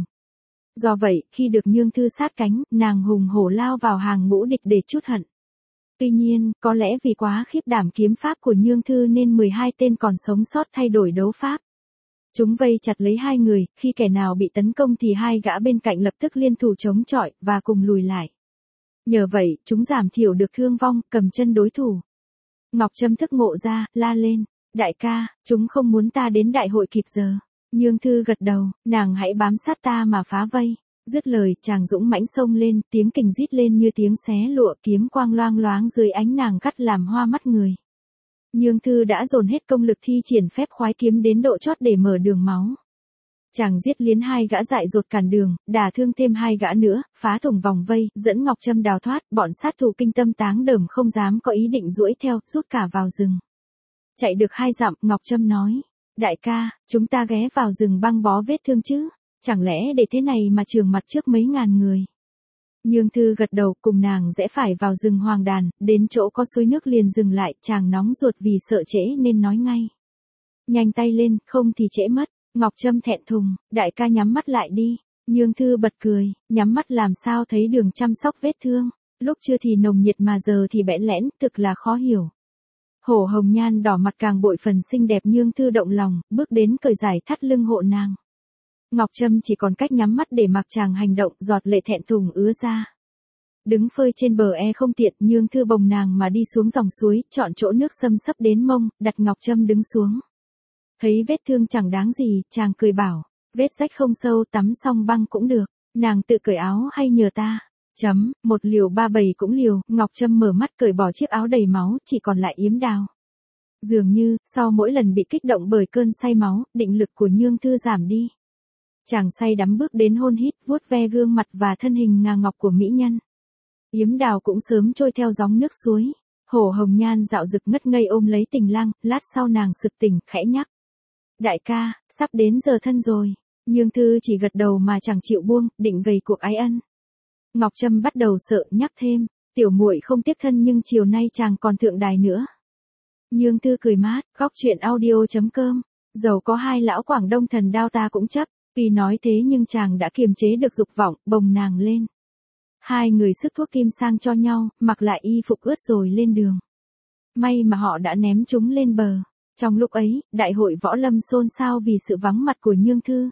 Do vậy, khi được Nhương Thư sát cánh, nàng hùng hổ lao vào hàng ngũ địch để trút hận. Tuy nhiên, có lẽ vì quá khiếp đảm kiếm pháp của Nhương Thư nên mười hai tên còn sống sót thay đổi đấu pháp. Chúng vây chặt lấy hai người, khi kẻ nào bị tấn công thì hai gã bên cạnh lập tức liên thủ chống chọi, và cùng lùi lại. Nhờ vậy, chúng giảm thiểu được thương vong, cầm chân đối thủ. Ngọc Trâm thức ngộ ra, la lên, đại ca, chúng không muốn ta đến đại hội kịp giờ. Nhương Thư gật đầu, nàng hãy bám sát ta mà phá vây. Dứt lời, chàng dũng mãnh xông lên, tiếng kình rít lên như tiếng xé lụa, kiếm quang loang loáng dưới ánh nàng cắt làm hoa mắt người. Nhương Thư đã dồn hết công lực thi triển phép khoái kiếm đến độ chót để mở đường máu. Chàng giết liến hai gã dại dột cản đường, đả thương thêm hai gã nữa, phá thủng vòng vây, dẫn Ngọc Trâm đào thoát, bọn sát thủ kinh tâm táng đờm không dám có ý định duỗi theo, rút cả vào rừng. Chạy được hai dặm, Ngọc Trâm nói, đại ca, chúng ta ghé vào rừng băng bó vết thương chứ, chẳng lẽ để thế này mà trường mặt trước mấy ngàn người. Nhương Thư gật đầu, cùng nàng rẽ phải vào rừng Hoàng Đàn, đến chỗ có suối nước liền dừng lại, chàng nóng ruột vì sợ trễ nên nói ngay. Nhanh tay lên, không thì trễ mất. Ngọc Trâm thẹn thùng, đại ca nhắm mắt lại đi. Nhương Thư bật cười, nhắm mắt làm sao thấy đường chăm sóc vết thương, lúc chưa thì nồng nhiệt mà giờ thì bẽn lẽn, thực là khó hiểu. Hổ Hồng Nhan đỏ mặt càng bội phần xinh đẹp. Nhương Thư động lòng, bước đến cởi giải thắt lưng hộ nàng. Ngọc Trâm chỉ còn cách nhắm mắt để mặc chàng hành động, giọt lệ thẹn thùng ứa ra. Đứng phơi trên bờ e không tiện, Nhương Thư bồng nàng mà đi xuống dòng suối, chọn chỗ nước xâm xấp đến mông, đặt Ngọc Trâm đứng xuống. Thấy vết thương chẳng đáng gì, chàng cười bảo, vết rách không sâu, tắm xong băng cũng được, nàng tự cởi áo hay nhờ ta? Chấm, một liều ba bầy cũng liều. Ngọc Trâm mở mắt cởi bỏ chiếc áo đầy máu, chỉ còn lại yếm đào. Dường như, sau mỗi lần bị kích động bởi cơn say máu, định lực của Nhương Thư giảm đi. Chàng say đắm bước đến hôn hít, vuốt ve gương mặt và thân hình ngà ngọc của mỹ nhân. Yếm đào cũng sớm trôi theo gióng nước suối. Hổ Hồng Nhan dạo dực ngất ngây ôm lấy Tình Lang, lát sau nàng sực tỉnh, khẽ nhắc. Đại ca, sắp đến giờ thân rồi. Nhương Thư chỉ gật đầu mà chẳng chịu buông, định gầy cuộc ái ân. Ngọc Trâm bắt đầu sợ, nhắc thêm, tiểu muội không tiếc thân nhưng chiều nay chàng còn thượng đài nữa. Nhương Thư cười mát, góc truyện audio chấm com, dầu có hai lão Quảng Đông thần đao ta cũng chấp. Vì nói thế nhưng chàng đã kiềm chế được dục vọng, bồng nàng lên. Hai người sức thuốc kim sang cho nhau, mặc lại y phục ướt rồi lên đường. May mà họ đã ném chúng lên bờ. Trong lúc ấy, đại hội võ lâm xôn xao vì sự vắng mặt của Nhương Thư.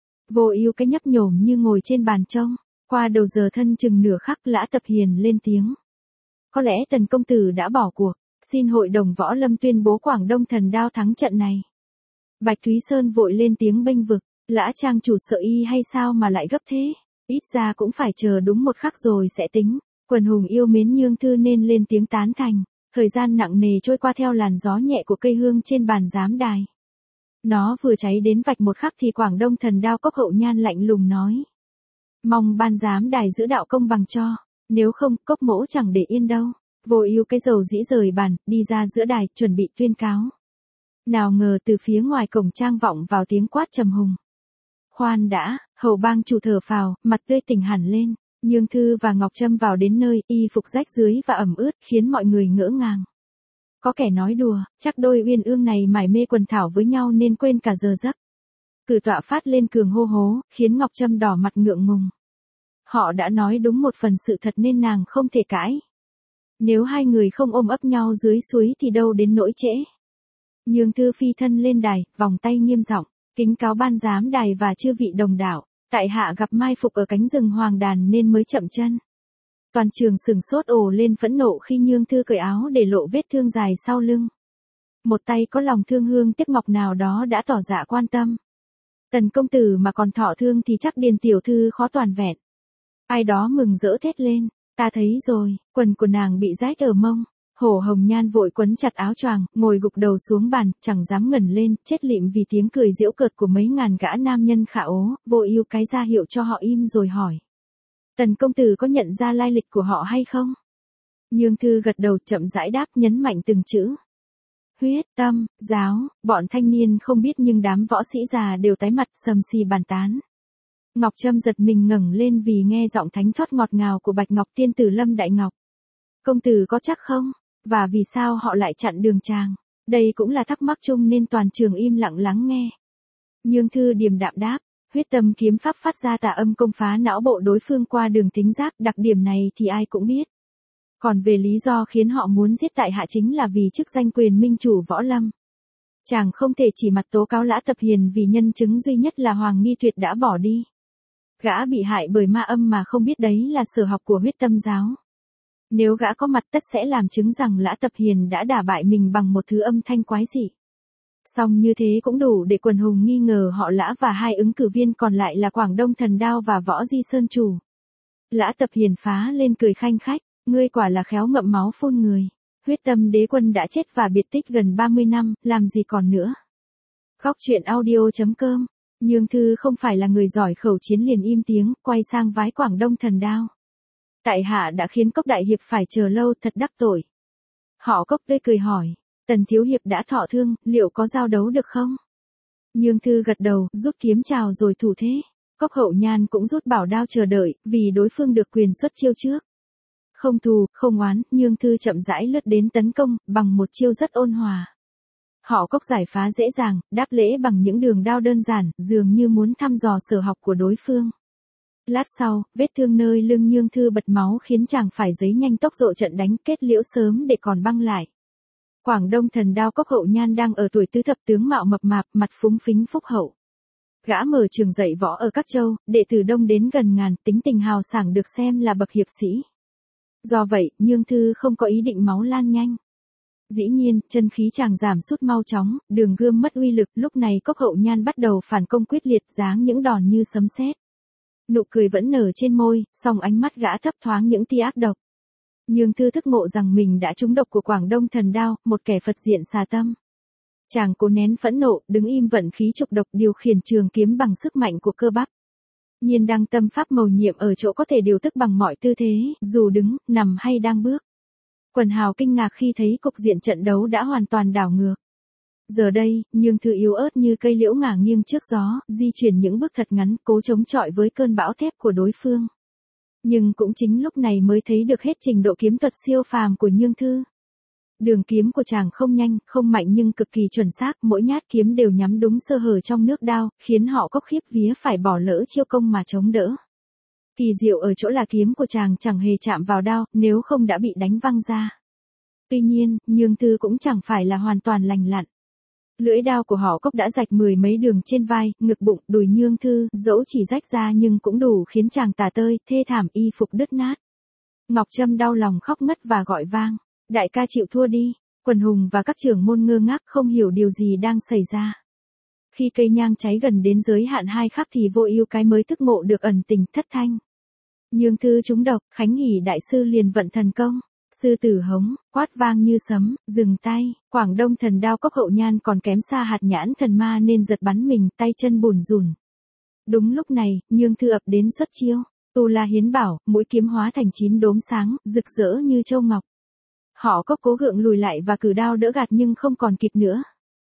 Vô Ưu cái nhấp nhổm như ngồi trên bàn trông, qua đầu giờ thân chừng nửa khắc Lã Tập Hiền lên tiếng. Có lẽ Tần công tử đã bỏ cuộc, xin hội đồng võ lâm tuyên bố Quảng Đông thần đao thắng trận này. Bạch Thúy Sơn vội lên tiếng bênh vực, Lã trang chủ sợ y hay sao mà lại gấp thế, ít ra cũng phải chờ đúng một khắc rồi sẽ tính. Quần hùng yêu mến Nhương Thư nên lên tiếng tán thành. Thời gian nặng nề trôi qua theo làn gió nhẹ của cây hương trên bàn giám đài. Nó vừa cháy đến vạch một khắc thì Quảng Đông thần đao Cốc Hậu Nhan lạnh lùng nói. Mong ban giám đài giữ đạo công bằng cho, nếu không Cốc mỗ chẳng để yên đâu. Vô Ưu cái dầu dĩ rời bàn, đi ra giữa đài, chuẩn bị tuyên cáo. Nào ngờ từ phía ngoài cổng trang vọng vào tiếng quát trầm hùng. Khoan đã, Hầu bang chủ thở phào, mặt tươi tỉnh hẳn lên. Nhương Thư và Ngọc Trâm vào đến nơi, y phục rách rưới và ẩm ướt, khiến mọi người ngỡ ngàng. Có kẻ nói đùa, chắc đôi uyên ương này mải mê quần thảo với nhau nên quên cả giờ giấc. Cử tọa phát lên cường hô hố, khiến Ngọc Trâm đỏ mặt ngượng ngùng. Họ đã nói đúng một phần sự thật nên nàng không thể cãi. Nếu hai người không ôm ấp nhau dưới suối thì đâu đến nỗi trễ. Nhương Thư phi thân lên đài, vòng tay nghiêm giọng, kính cáo ban giám đài và chư vị đồng đạo. Tại hạ gặp mai phục ở cánh rừng Hoàng Đàn nên mới chậm chân. Toàn trường sừng sốt ồ lên phẫn nộ khi Nhương Thư cởi áo để lộ vết thương dài sau lưng. Một tay có lòng thương hương tiếc ngọc nào đó đã tỏ dạ quan tâm. Tần công tử mà còn thọ thương thì chắc Điền tiểu thư khó toàn vẹn. Ai đó mừng rỡ thét lên, ta thấy rồi, quần của nàng bị rách ở mông. Hồ Hồng Nhan vội quấn chặt áo choàng, ngồi gục đầu xuống bàn, chẳng dám ngẩng lên, chết lịm vì tiếng cười giễu cợt của mấy ngàn gã nam nhân khả ố, Vô Ưu cái ra hiệu cho họ im rồi hỏi. Tần công tử có nhận ra lai lịch của họ hay không? Nhương Thư gật đầu chậm rãi đáp, nhấn mạnh từng chữ. Huyết Tâm Giáo, bọn thanh niên không biết nhưng đám võ sĩ già đều tái mặt sầm xì bàn tán. Ngọc Trâm giật mình ngẩng lên vì nghe giọng thánh thoát ngọt ngào của Bạch Ngọc tiên tử Lâm Đại Ngọc. Công tử có chắc không? Và vì sao họ lại chặn đường chàng? Đây cũng là thắc mắc chung nên toàn trường im lặng lắng nghe. Nhương Thư điềm đạm đáp, huyết tâm kiếm pháp phát ra tà âm công phá não bộ đối phương qua đường thính giác, đặc điểm này thì ai cũng biết. Còn về lý do khiến họ muốn giết tại hạ chính là vì chức danh quyền minh chủ võ lâm. Chàng không thể chỉ mặt tố cáo Lã Tập Hiền vì nhân chứng duy nhất là Hoàng Nghi Tuyệt đã bỏ đi. Gã bị hại bởi ma âm mà không biết đấy là sở học của huyết tâm giáo. Nếu gã có mặt tất sẽ làm chứng rằng Lã Tập Hiền đã đả bại mình bằng một thứ âm thanh quái dị. Song như thế cũng đủ để quần hùng nghi ngờ họ Lã và hai ứng cử viên còn lại là Quảng Đông Thần Đao và Võ Di Sơn Chủ. Lã Tập Hiền phá lên cười khanh khách, ngươi quả là khéo ngậm máu phun người. Huyết tâm đế quân đã chết và biệt tích gần ba mươi năm, làm gì còn nữa. Góc truyện audio chấm com. Nhương Thư không phải là người giỏi khẩu chiến liền im tiếng, quay sang vái Quảng Đông Thần Đao. Tại hạ đã khiến Cốc đại hiệp phải chờ lâu, thật đắc tội. Họ Cốc tươi cười hỏi, Tần thiếu hiệp đã thọ thương, liệu có giao đấu được không? Nhương Thư gật đầu, rút kiếm chào rồi thủ thế. Cốc Hậu Nhan cũng rút bảo đao chờ đợi, vì đối phương được quyền xuất chiêu trước. Không thù, không oán, Nhương Thư chậm rãi lướt đến tấn công, bằng một chiêu rất ôn hòa. Họ Cốc giải phá dễ dàng, đáp lễ bằng những đường đao đơn giản, dường như muốn thăm dò sở học của đối phương. Lát sau, vết thương nơi lưng Nhương Thư bật máu khiến chàng phải giấy nhanh tốc độ trận đánh, kết liễu sớm để còn băng lại. Quảng Đông Thần Đao Cốc Hậu Nhan đang ở tuổi tứ thập, tướng mạo mập mạp, mặt phúng phính phúc hậu. Gã mở trường dạy võ ở các châu, đệ tử đông đến gần ngàn, tính tình hào sảng được xem là bậc hiệp sĩ. Do vậy, Nhương Thư không có ý định máu lan nhanh. Dĩ nhiên, chân khí chàng giảm sút mau chóng, đường gươm mất uy lực, lúc này Cốc Hậu Nhan bắt đầu phản công quyết liệt, giáng những đòn như sấm sét. Nụ cười vẫn nở trên môi, song ánh mắt gã thấp thoáng những tia ác độc. Nhương Thư thức ngộ rằng mình đã trúng độc của Quảng Đông Thần Đao, một kẻ Phật diện xà tâm. Chàng cố nén phẫn nộ, đứng im vận khí trục độc điều khiển trường kiếm bằng sức mạnh của cơ bắp. Nhiên đăng tâm pháp mầu nhiệm ở chỗ có thể điều tức bằng mọi tư thế, dù đứng, nằm hay đang bước. Quần hào kinh ngạc khi thấy cục diện trận đấu đã hoàn toàn đảo ngược. Giờ đây, Nhương Thư yếu ớt như cây liễu ngả nghiêng trước gió, di chuyển những bước thật ngắn, cố chống chọi với cơn bão thép của đối phương. Nhưng cũng chính lúc này mới thấy được hết trình độ kiếm thuật siêu phàm của Nhương Thư. Đường kiếm của chàng không nhanh, không mạnh nhưng cực kỳ chuẩn xác, mỗi nhát kiếm đều nhắm đúng sơ hở trong nước đao, khiến họ Cốc khiếp vía phải bỏ lỡ chiêu công mà chống đỡ. Kỳ diệu ở chỗ là kiếm của chàng chẳng hề chạm vào đao, nếu không đã bị đánh văng ra. Tuy nhiên, Nhương Thư cũng chẳng phải là hoàn toàn lành lặn. Lưỡi đao của họ Cốc đã rạch mười mấy đường trên vai, ngực bụng, đùi Nhương Thư, dẫu chỉ rách ra nhưng cũng đủ khiến chàng tả tơi, thê thảm y phục đứt nát. Ngọc Trâm đau lòng khóc ngất và gọi vang, đại ca chịu thua đi. Quần hùng và các trưởng môn ngơ ngác không hiểu điều gì đang xảy ra. Khi cây nhang cháy gần đến giới hạn hai khắc thì Vô Ưu cái mới thức ngộ được ẩn tình thất thanh. Nhương Thư trúng độc, Khánh Hỷ đại sư liền vận thần công. Sư tử hống, quát vang như sấm, dừng tay. Quảng Đông Thần Đao Cốc Hậu Nhan còn kém xa hạt nhãn thần ma nên giật bắn mình, tay chân bùn rùn. Đúng lúc này, Nhương Thư ập đến xuất chiêu. Tu La Hiến bảo, mũi kiếm hóa thành chín đốm sáng, rực rỡ như châu ngọc. Họ Cốc cố gượng lùi lại và cử đao đỡ gạt nhưng không còn kịp nữa.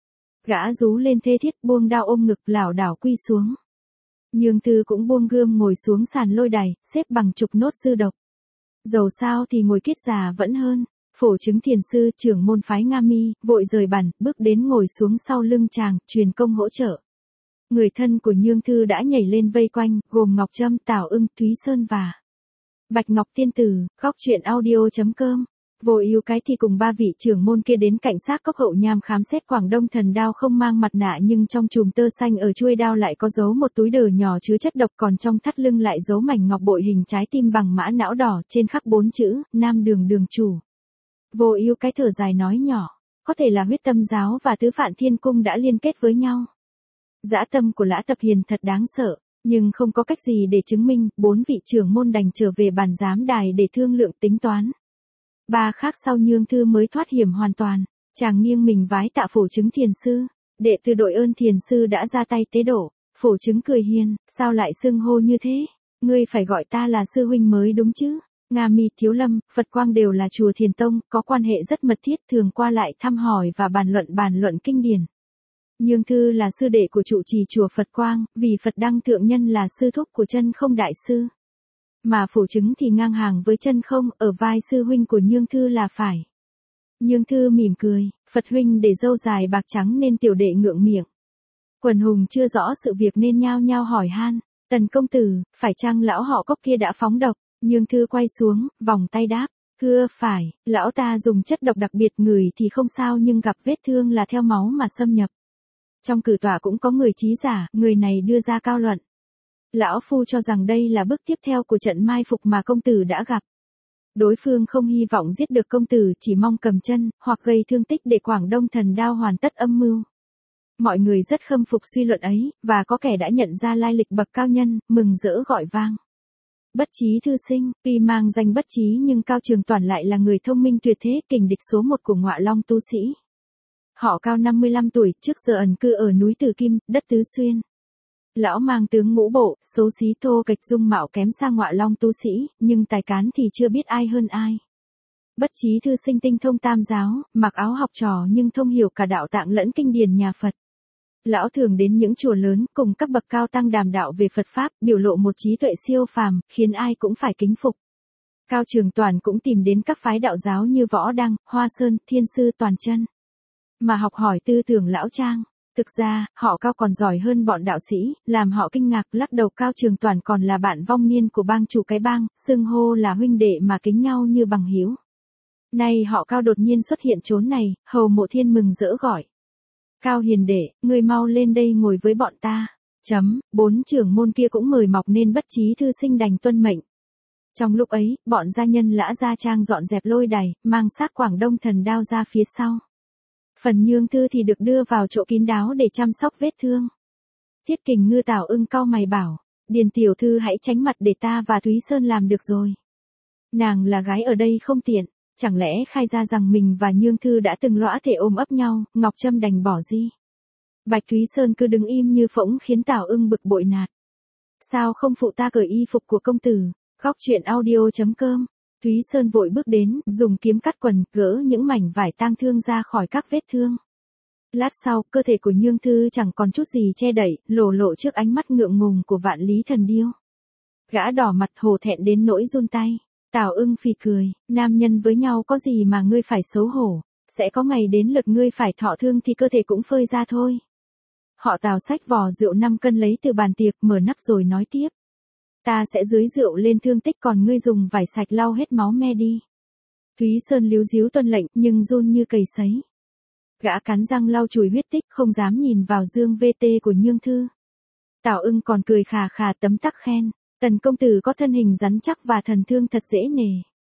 Gã rú lên thê thiết, buông đao ôm ngực, lảo đảo quy xuống. Nhương Thư cũng buông gươm ngồi xuống sàn lôi đài, xếp bằng trục nốt dư độc. Dầu sao thì ngồi kiết già vẫn hơn. Phổ Chứng Thiền sư, trưởng môn phái Nga Mi, vội rời bàn, bước đến ngồi xuống sau lưng chàng, truyền công hỗ trợ. Người thân của Nhương Thư đã nhảy lên vây quanh, gồm Ngọc Trâm, Tào Ưng, Thúy Sơn và Bạch Ngọc Tiên Tử. Góc truyện audio chấm com. Vô Ưu cái thì cùng ba vị trưởng môn kia đến cạnh xác Cốc Hậu Nham khám xét. Quảng Đông Thần Đao không mang mặt nạ nhưng trong chùm tơ xanh ở chuôi đao lại có giấu một túi đờ nhỏ chứa chất độc, còn trong thắt lưng lại giấu mảnh ngọc bội hình trái tim bằng mã não đỏ, trên khắc bốn chữ, Nam Đường Đường Chủ. Vô Ưu cái thở dài nói nhỏ, có thể là huyết tâm giáo và tứ phạn thiên cung đã liên kết với nhau. Dã tâm của Lã Tập Hiền thật đáng sợ. Nhưng không có cách gì để chứng minh, bốn vị trưởng môn đành trở về bàn giám đài để thương lượng tính toán. Ba khác sau Nhương Thư mới thoát hiểm hoàn toàn, chàng nghiêng mình vái tạ Phổ Chứng thiền sư, đệ tử đội ơn thiền sư đã ra tay tế độ. Phổ Chứng cười hiền, sao lại xưng hô như thế, ngươi phải gọi ta là sư huynh mới đúng chứ. Nga Mi Thiếu Lâm, Phật Quang đều là chùa Thiền Tông, có quan hệ rất mật thiết, thường qua lại thăm hỏi và bàn luận bàn luận kinh điển. Nhương Thư là sư đệ của trụ trì chùa Phật Quang, vì Phật Đăng Thượng Nhân là sư thúc của Chân Không đại sư. Mà Phổ Chứng thì ngang hàng với Chân Không, ở vai sư huynh của Nhương Thư là phải. Nhương Thư mỉm cười, Phật huynh để râu dài bạc trắng nên tiểu đệ ngượng miệng. Quần hùng chưa rõ sự việc nên nhao nhao hỏi han, Tần công tử, phải chăng lão họ Cốc kia đã phóng độc? Nhương Thư quay xuống, vòng tay đáp, thưa phải, lão ta dùng chất độc đặc biệt, ngửi thì không sao nhưng gặp vết thương là theo máu mà xâm nhập. Trong cử tọa cũng có người trí giả, người này đưa ra cao luận. Lão phu cho rằng đây là bước tiếp theo của trận mai phục mà công tử đã gặp. Đối phương không hy vọng giết được công tử, chỉ mong cầm chân, hoặc gây thương tích để Quảng Đông Thần Đao hoàn tất âm mưu. Mọi người rất khâm phục suy luận ấy, và có kẻ đã nhận ra lai lịch bậc cao nhân, mừng rỡ gọi vang. Bất Chí thư sinh, tuy mang danh bất trí nhưng Cao Trường Toản lại là người thông minh tuyệt thế, kình địch số một của Ngọa Long tu sĩ. Họ Cao năm mươi lăm tuổi, trước giờ ẩn cư ở núi Tử Kim, đất Tứ Xuyên. Lão mang tướng ngũ bộ, xấu xí thô kệch, dung mạo kém xa Ngọa Long tu sĩ, nhưng tài cán thì chưa biết ai hơn ai. Bất Chí thư sinh tinh thông tam giáo, mặc áo học trò nhưng thông hiểu cả đạo tạng lẫn kinh điển nhà Phật. Lão thường đến những chùa lớn cùng các bậc cao tăng đàm đạo về Phật Pháp, biểu lộ một trí tuệ siêu phàm, khiến ai cũng phải kính phục. Cao Trường Toản cũng tìm đến các phái đạo giáo như Võ Đăng, Hoa Sơn, Thiên Sư Toàn Chân, mà học hỏi tư tưởng lão Trang. Thực ra, họ Cao còn giỏi hơn bọn đạo sĩ, làm họ kinh ngạc, lắc đầu. Cao Trường Toản còn là bạn vong niên của bang chủ cái bang, xưng hô là huynh đệ mà kính nhau như bằng hữu. Nay họ Cao đột nhiên xuất hiện chốn này, Hầu Mộ Thiên mừng rỡ gọi. Cao hiền đệ, ngươi mau lên đây ngồi với bọn ta. Chấm, bốn trưởng môn kia cũng mời mọc nên Bất Chí thư sinh đành tuân mệnh. Trong lúc ấy, bọn gia nhân Lã Gia Trang dọn dẹp lôi đài, mang xác Quảng Đông Thần Đao ra phía sau. Phần Nhương Thư thì được đưa vào chỗ kín đáo để chăm sóc vết thương. Thiết Kình Ngư Tảo Ưng cau mày bảo, Điền tiểu thư hãy tránh mặt để ta và Thúy Sơn làm được rồi. Nàng là gái ở đây không tiện. Chẳng lẽ khai ra rằng mình và Nhương Thư đã từng lõa thể ôm ấp nhau, Ngọc Trâm đành bỏ di. Bạch Thúy Sơn cứ đứng im như phỗng khiến Tảo Ưng bực bội nạt. Sao không phụ ta cởi y phục của công tử? Góc truyện audio chấm com. Thúy Sơn vội bước đến, dùng kiếm cắt quần, gỡ những mảnh vải tang thương ra khỏi các vết thương. Lát sau, cơ thể của Nhương Thư chẳng còn chút gì che đậy, lộ lộ trước ánh mắt ngượng ngùng của Vạn Lý Thần Điêu. Gã đỏ mặt hổ thẹn đến nỗi run tay. Tào Ưng phì cười, nam nhân với nhau có gì mà ngươi phải xấu hổ, sẽ có ngày đến lượt ngươi phải thọ thương thì cơ thể cũng phơi ra thôi. Họ Tào xách vò rượu năm cân lấy từ bàn tiệc, mở nắp rồi nói tiếp. Ta sẽ dưới rượu lên thương tích, còn ngươi dùng vải sạch lau hết máu me đi. Thúy Sơn líu díu tuân lệnh nhưng run như cầy sấy. Gã cắn răng lau chùi huyết tích, không dám nhìn vào dương vê tê của Nhương Thư. Tào Ưng còn cười khà khà tấm tắc khen. Tần công tử có thân hình rắn chắc và thần thương thật dễ nề.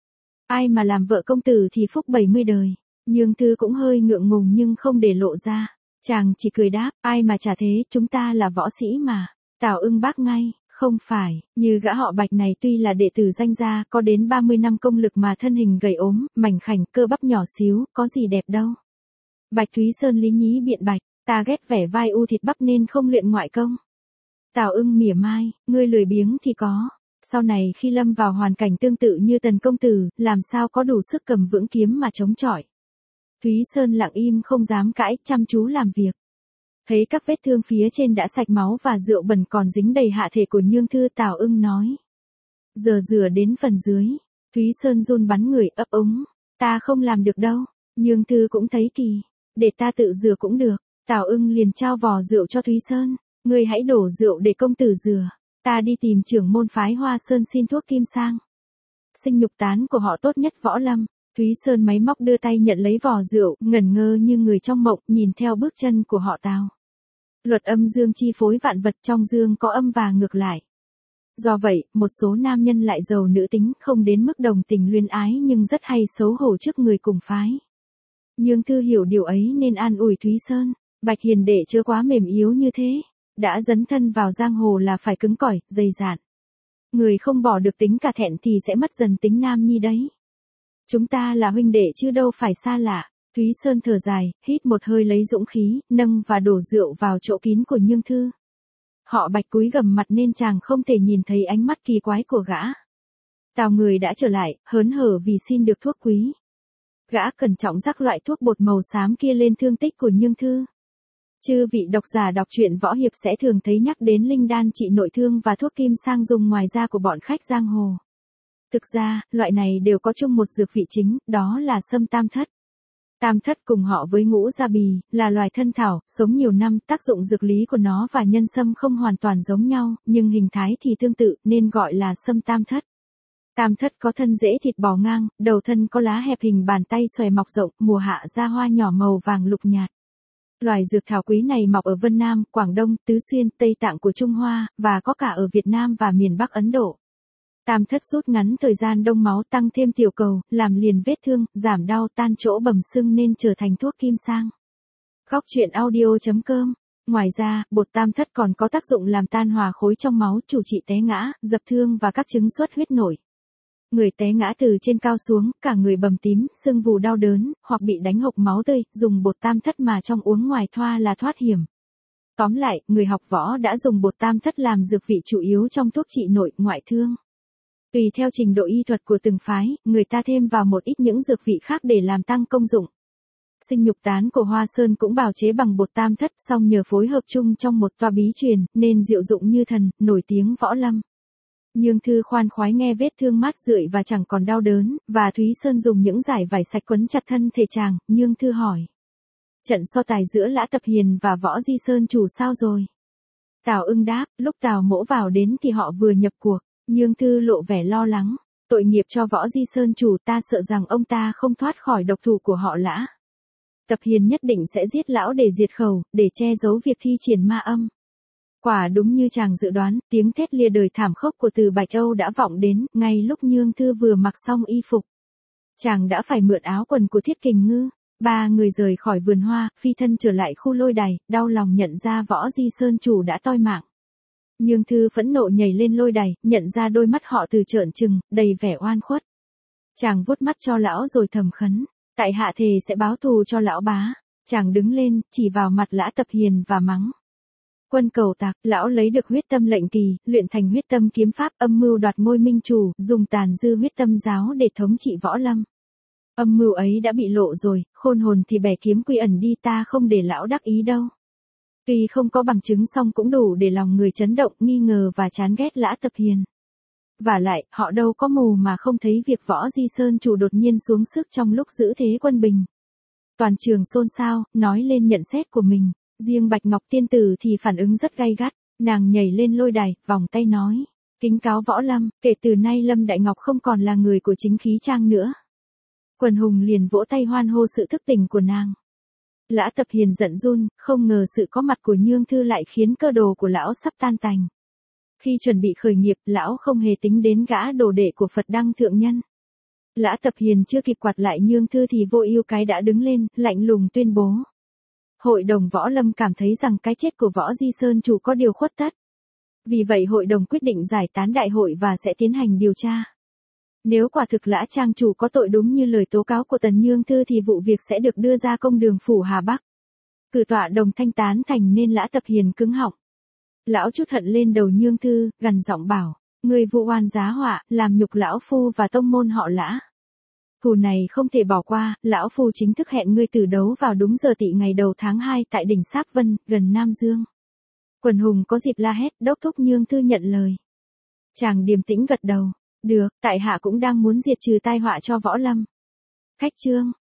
Ai mà làm vợ công tử thì phúc bảy mươi đời. Nhương Thư cũng hơi ngượng ngùng nhưng không để lộ ra. Chàng chỉ cười đáp, ai mà chả thế, chúng ta là võ sĩ mà. Tào Ưng bác ngay, không phải, như gã họ Bạch này tuy là đệ tử danh gia, có đến ba mươi năm công lực mà thân hình gầy ốm, mảnh khảnh, cơ bắp nhỏ xíu, có gì đẹp đâu. Bạch Thúy Sơn lý nhí biện bạch, ta ghét vẻ vai u thịt bắp nên không luyện ngoại công. Tào Ưng mỉa mai, ngươi lười biếng thì có. Sau này khi lâm vào hoàn cảnh tương tự như Tần công tử, làm sao có đủ sức cầm vững kiếm mà chống chọi. Thúy Sơn lặng im không dám cãi, chăm chú làm việc. Thấy các vết thương phía trên đã sạch máu và rượu bẩn còn dính đầy hạ thể của Nhương Thư, Tào Ưng nói. Giờ rửa đến phần dưới. Thúy Sơn run bắn người ấp úng. Ta không làm được đâu. Nhương Thư cũng thấy kỳ. Để ta tự rửa cũng được. Tào Ưng liền trao vò rượu cho Thúy Sơn. Ngươi hãy đổ rượu để công tử rửa. Ta đi tìm trưởng môn phái Hoa Sơn xin thuốc kim sang. Sinh nhục tán của họ tốt nhất võ lâm. Thúy Sơn máy móc đưa tay nhận lấy vò rượu, ngẩn ngơ như người trong mộng, nhìn theo bước chân của họ Tào. Luật âm dương chi phối vạn vật, trong dương có âm và ngược lại. Do vậy, một số nam nhân lại giàu nữ tính, không đến mức đồng tình luyến ái nhưng rất hay xấu hổ trước người cùng phái. Nhương Thư hiểu điều ấy nên an ủi Thúy Sơn, Bạch hiền đệ chớ quá mềm yếu như thế. Đã dấn thân vào giang hồ là phải cứng cỏi, dày dạn. Người không bỏ được tính cả thẹn thì sẽ mất dần tính nam nhi đấy. Chúng ta là huynh đệ chứ đâu phải xa lạ. Thúy Sơn thở dài, hít một hơi lấy dũng khí, nâng và đổ rượu vào chỗ kín của Nhương Thư. Họ Bạch cúi gằm mặt nên chàng không thể nhìn thấy ánh mắt kỳ quái của gã. Tào Người đã trở lại, hớn hở vì xin được thuốc quý. Gã cẩn trọng rắc loại thuốc bột màu xám kia lên thương tích của Nhương Thư. Chư vị độc giả đọc truyện võ hiệp sẽ thường thấy nhắc đến linh đan trị nội thương và thuốc kim sang dùng ngoài da của bọn khách giang hồ. Thực ra, loại này đều có chung một dược vị chính, đó là sâm tam thất. Tam thất cùng họ với ngũ gia bì, là loài thân thảo, sống nhiều năm, tác dụng dược lý của nó và nhân sâm không hoàn toàn giống nhau, nhưng hình thái thì tương tự, nên gọi là sâm tam thất. Tam thất có thân rễ thịt bò ngang, đầu thân có lá hẹp hình bàn tay xòe mọc rộng, mùa hạ ra hoa nhỏ màu vàng lục nhạt. Loài dược thảo quý này mọc ở Vân Nam, Quảng Đông, Tứ Xuyên, Tây Tạng của Trung Hoa, và có cả ở Việt Nam và miền Bắc Ấn Độ. Tam thất rút ngắn thời gian đông máu, tăng thêm tiểu cầu, làm liền vết thương, giảm đau, tan chỗ bầm sưng nên trở thành thuốc kim sang. Góc truyện audio chấm com. Ngoài ra, bột tam thất còn có tác dụng làm tan hòa khối trong máu, chủ trị té ngã, dập thương và các chứng xuất huyết nổi. Người té ngã từ trên cao xuống, cả người bầm tím, sưng vù đau đớn, hoặc bị đánh hộc máu tươi, dùng bột tam thất mà trong uống ngoài thoa là thoát hiểm. Tóm lại, người học võ đã dùng bột tam thất làm dược vị chủ yếu trong thuốc trị nội, ngoại thương. Tùy theo trình độ y thuật của từng phái, người ta thêm vào một ít những dược vị khác để làm tăng công dụng. Sinh nhục tán của Hoa Sơn cũng bào chế bằng bột tam thất, song nhờ phối hợp chung trong một toa bí truyền, nên diệu dụng như thần, nổi tiếng võ lâm. Nhương Thư khoan khoái nghe vết thương mát rượi và chẳng còn đau đớn, và Thúy Sơn dùng những dải vải sạch quấn chặt thân thể chàng. Nhương Thư hỏi: trận so tài giữa Lã Tập Hiền và Võ Di Sơn chủ sao rồi? Tào Ưng đáp: lúc Tào Mỗ vào đến thì họ vừa nhập cuộc. Nhương Thư lộ vẻ lo lắng: tội nghiệp cho Võ Di Sơn chủ, ta sợ rằng ông ta không thoát khỏi độc thủ của họ Lã. Tập Hiền nhất định sẽ giết lão để diệt khẩu, để che giấu việc thi triển ma âm. Quả đúng như chàng dự đoán, tiếng thét lia đời thảm khốc của Từ Bạch Âu đã vọng đến, ngay lúc Nhương Thư vừa mặc xong y phục. Chàng đã phải mượn áo quần của Thiết Kình Ngư. Ba người rời khỏi vườn hoa, phi thân trở lại khu lôi đài, đau lòng nhận ra Võ Di Sơn chủ đã toi mạng. Nhương Thư phẫn nộ nhảy lên lôi đài, nhận ra đôi mắt họ Từ trợn trừng, đầy vẻ oan khuất. Chàng vuốt mắt cho lão rồi thầm khấn: tại hạ thề sẽ báo thù cho lão bá. Chàng đứng lên, chỉ vào mặt Lã Tập Hiền và mắng: quân cầu tặc, lão lấy được huyết tâm lệnh kỳ, luyện thành huyết tâm kiếm pháp, âm mưu đoạt ngôi minh chủ, dùng tàn dư huyết tâm giáo để thống trị võ lâm. Âm mưu ấy đã bị lộ rồi, khôn hồn thì bẻ kiếm quy ẩn đi, ta không để lão đắc ý đâu. Tuy không có bằng chứng song cũng đủ để lòng người chấn động, nghi ngờ và chán ghét Lã Tập Hiền. Vả lại, họ đâu có mù mà không thấy việc Võ Di Sơn chủ đột nhiên xuống sức trong lúc giữ thế quân bình. Toàn trường xôn xao, nói lên nhận xét của mình. Riêng Bạch Ngọc Tiên Tử thì phản ứng rất gay gắt, nàng nhảy lên lôi đài, vòng tay nói: kính cáo võ lâm, kể từ nay Lâm Đại Ngọc không còn là người của chính khí trang nữa. Quần hùng liền vỗ tay hoan hô sự thức tỉnh của nàng. Lã Tập Hiền giận run, không ngờ sự có mặt của Nhương Thư lại khiến cơ đồ của lão sắp tan tành. Khi chuẩn bị khởi nghiệp, lão không hề tính đến gã đồ đệ của Phật Đăng Thượng Nhân. Lã Tập Hiền chưa kịp quạt lại Nhương Thư thì Vô Ưu cái đã đứng lên, lạnh lùng tuyên bố: Hội đồng võ lâm cảm thấy rằng cái chết của Võ Di Sơn chủ có điều khuất tất. Vì vậy hội đồng quyết định giải tán đại hội và sẽ tiến hành điều tra. Nếu quả thực Lã trang chủ có tội đúng như lời tố cáo của Tần Nhương Thư thì vụ việc sẽ được đưa ra công đường phủ Hà Bắc. Cử tọa đồng thanh tán thành nên Lã Tập Hiền cứng họng. Lão trút hận lên đầu Nhương Thư, gằn giọng bảo: người vu oan giá họa, làm nhục lão phu và tông môn họ Lã. Thù này không thể bỏ qua, lão phu chính thức hẹn ngươi tử đấu vào đúng giờ tỵ ngày đầu tháng hai tại đỉnh Sáp Vân, gần Nam Dương. Quần hùng có dịp la hét, đốc thúc Nhương Thư nhận lời. Chàng điềm tĩnh gật đầu: được, tại hạ cũng đang muốn diệt trừ tai họa cho võ lâm. Khách trương,